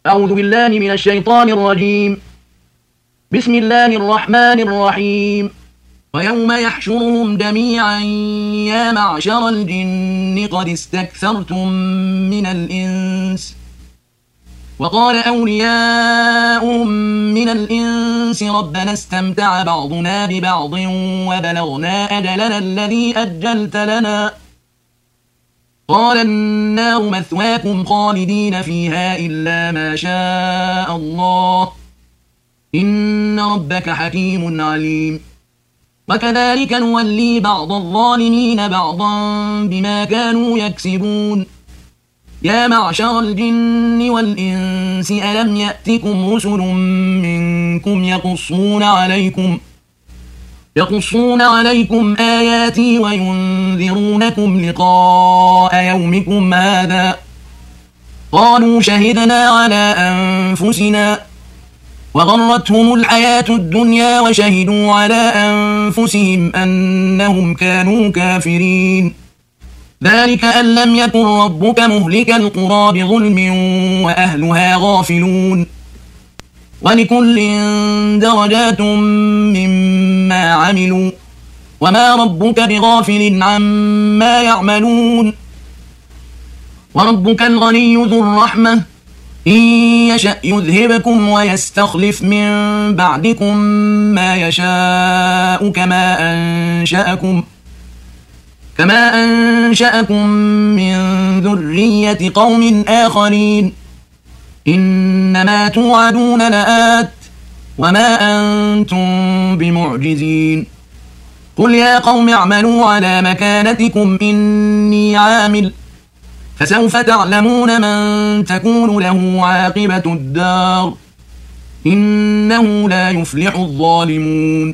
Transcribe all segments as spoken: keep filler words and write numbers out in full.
أعوذ بالله من الشيطان الرجيم. بسم الله الرحمن الرحيم. ويوم يحشرهم جميعا يا معشر الجن قد استكثرتم من الإنس وقال أولياؤهم من الإنس ربنا استمتع بعضنا ببعض وبلغنا أجلنا الذي أجلت لنا قال النار مثواكم خالدين فيها إلا ما شاء الله إن ربك حكيم عليم. وكذلك نولي بعض الظالمين بعضا بما كانوا يكسبون. يا معشر الجن والإنس ألم يأتكم رسل منكم يقصون عليكم يقصون عليكم آياتي وينذرونكم لقاء يومكم هذا قالوا شهدنا على أنفسنا وغرتهم الحياة الدنيا وشهدوا على أنفسهم أنهم كانوا كافرين. ذلك أن لم يكن ربك مهلك القرى بظلم وأهلها غافلون. ولكل درجات مما عملوا وما ربك بغافل عما يعملون. وربك الغني ذو الرحمة إن يشأ يذهبكم ويستخلف من بعدكم ما يشاء كما أنشأكم كما أنشأكم من ذرية قوم آخرين. إنما توعدون لآت وما أنتم بمعجزين. قل يا قوم اعملوا على مكانتكم إني عامل فسوف تعلمون من تكون له عاقبة الدار إنه لا يفلح الظالمون.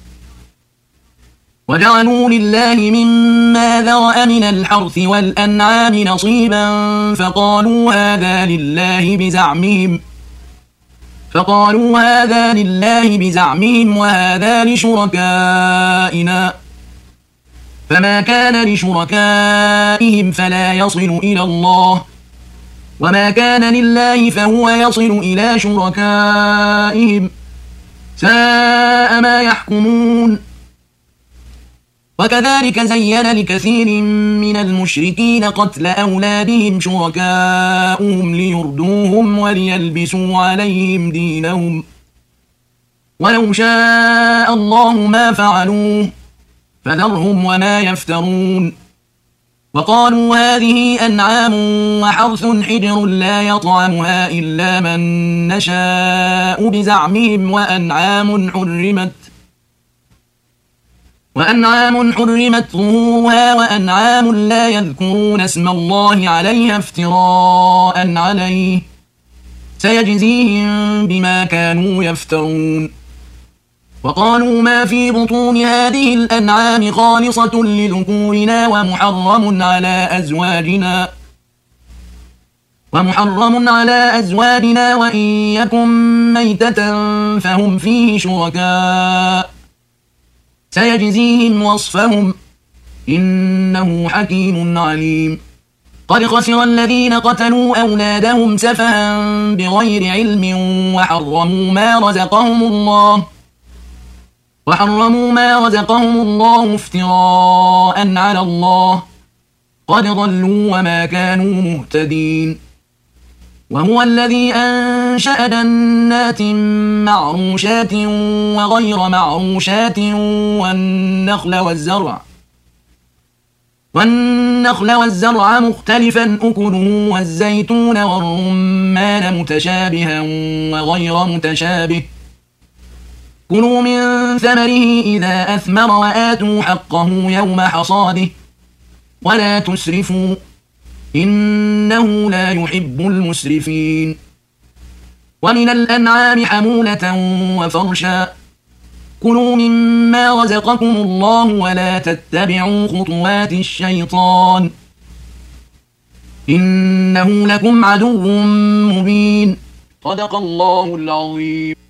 وجعلوا لله مما ذرأ من الحرث والأنعام نصيبا فقالوا هذا لله بزعمهم فقالوا هذا لله بزعمهم وهذا لشركائنا فما كان لشركائهم فلا يصل إلى الله وما كان لله فهو يصل إلى شركائهم ساء ما يحكمون. وكذلك زين لكثير من المشركين قتل أولادهم شركاؤهم ليردوهم وليلبسوا عليهم دينهم ولو شاء الله ما فعلوه فذرهم وما يفترون. وقالوا هذه أنعام وحرث حجر لا يطعمها إلا من نشاء بزعمهم وأنعام حرمت وأنعام حرمت ظهورها وأنعام لا يذكرون اسم الله عليها افتراء عليه سيجزيهم بما كانوا يفترون. وقالوا ما في بطون هذه الأنعام خالصة لذكورنا ومحرم على أزواجنا ومحرم على أزواجنا وإن يكن ميتة فهم فيه شركاء سيجزيهم وصفهم إنه حكيم عليم. قد خسر الذين قتلوا أولادهم سفها بغير علم وحرموا ما رزقهم الله وحرموا ما رزقهم الله افتراء على الله قد ضلوا وما كانوا مهتدين. وهو الذي أنشأ جنات معروشات وغير معروشات والنخل والزرع والنخل والزرع مختلفا أكله والزيتون والرمان متشابها وغير متشابه كلوا من ثمره إذا أثمر وآتوا حقه يوم حصاده ولا تسرفوا إنه لا يحب المسرفين. ومن الأنعام حمولة وفرشا كلوا مما رزقكم الله ولا تتبعوا خطوات الشيطان إنه لكم عدو مبين. صدق الله العظيم.